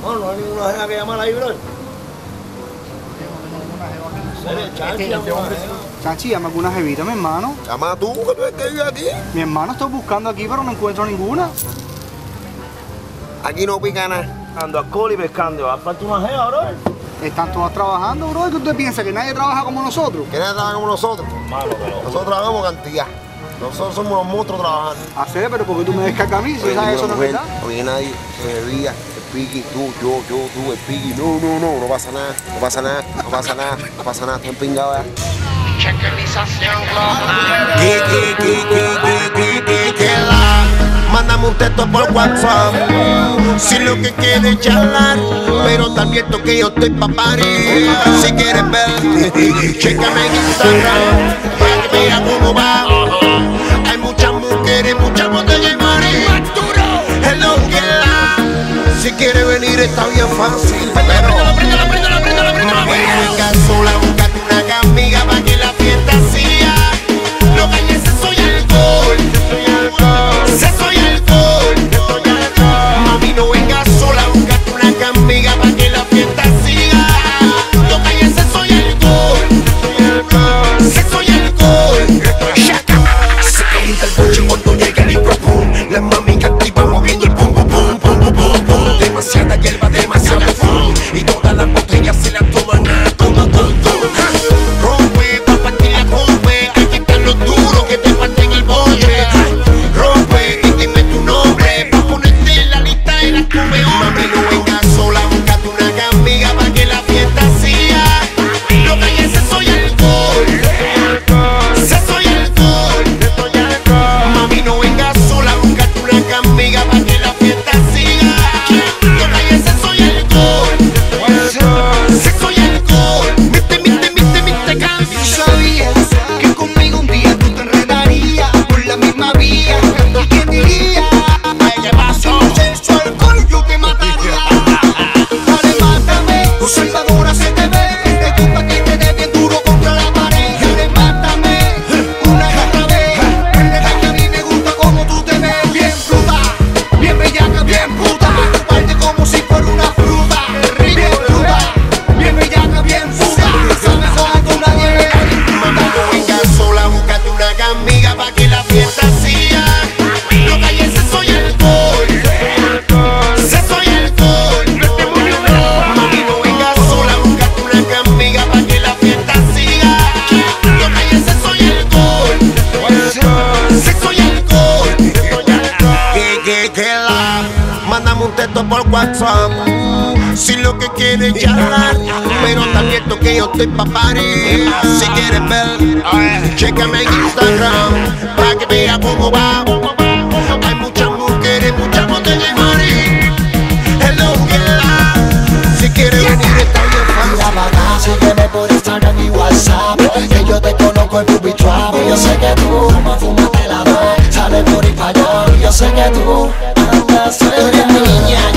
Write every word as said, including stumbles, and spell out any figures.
No, no hay ninguna jeva que llamar ahí, bro. Chachi, llama alguna jevita, mi hermano. Llama tú, que tú eres que vive aquí. Mi hermano, estoy buscando aquí, pero no encuentro ninguna. Aquí no pica nada. Ando a col y pescando. Aparte una jeva, bro. Están todos trabajando, bro. ¿Y qué usted piensa? ¿Que nadie trabaja como nosotros? Que nadie trabaja como nosotros. Malo, pero... Nosotros trabajamos cantidad. Nosotros somos los monstruos trabajando. Hacer, pero ¿por qué tú me descargas a mí? Si sabes eso no es verdad. Oye, nadie se bebía. El Piqui, tú, yo, yo, tú, el Piqui. No, no, no, no pasa nada. No pasa nada, no pasa nada, no pasa nada. Estoy empingado ya. Chequerización global. Que, que, que, que, que, que, que la. Mándame un texto por WhatsApp. Si lo que quieres charlar, pero te advierto que yo estoy pa' parir. Si quieres ver, chécame en Instagram para que veas cómo va. Hay muchas mujeres, muchas botellas y marí. Hello, que la. Si quieres venir está bien fácil, pero préndela, préndela, préndela, préndela, préndela. Venga sola, búscate una amiga pa' que la fiesta siga. Lo que hay es sexo y alcohol. Sexo y alcohol. Mami, no vengas sola, búscate una amiga pa' que la fiesta siga. Lo que hay es sexo y alcohol. Sexo y alcohol. Se calienta el coche cuando llega el micropum. La mami que activa moviendo el pum pum pum pum pum pum pum. Demasiada hierba, demasiado fum. Y todas las botellas se las toman a tum tum tum tum. Rompe, pa' partir la rompe. Aquí están los duros que te parten el boche. Rompe y dime tu nombre pa' ponerte en la lista de las come. Mami, no vengas sola, búscate una amiga pa' que la fiesta siga. Lo que hay es sexo y alcohol. Sexo y alcohol. Mami, no vengas sola, búscate una amiga pa' que la fiesta siga. Lo que hay es sexo y alcohol. Sexo y alcohol. Miste, miste, miste, miste, cambio. ¿Sabías que conmigo un día tú te enredarías por la misma vía? ¿Y quién diría? ¿Qué pasó? Sexo, alcohol, yo te mataría. Dale, mátame, tu salvadora se te ve. Te gusta que te dé bien duro contra la pared. Dale, mátame, una y otra vez. Préndete que a mí me gusta como tú te ves. Bien fruta, bien bellaca, bien puta. Parte como si fuera una fruta. Bien fruta, bien bellaca, bien puta. Sabes cómo tú nadie ve. Mamá, no vengas sola, búscate una amiga pa' que la fiesta siga. Lo que hay es sexo y alcohol. Sexo y alcohol. Mami, no vengas sola, búscate una amiga pa' que la fiesta siga. Lo que hay es sexo y alcohol. Sexo y alcohol. Que, que, que la. Mándame un texto por WhatsApp. Si lo que quieres charlar, pero te advierto que yo estoy pa' parir. Si quieres ver, chécame en Instagram para que veas cómo va. Hay muchas mujeres, muchas botellas y marí. Hello, que la. Si quieres venir está bien fácil. La vaga, sígueme por Instagram y WhatsApp. Que yo te conozco en Booby Trap. Y yo sé que tú, fuma, fuma, te la doy. Sale por y pa' allá. Y yo sé que tú andas, eres mi niña.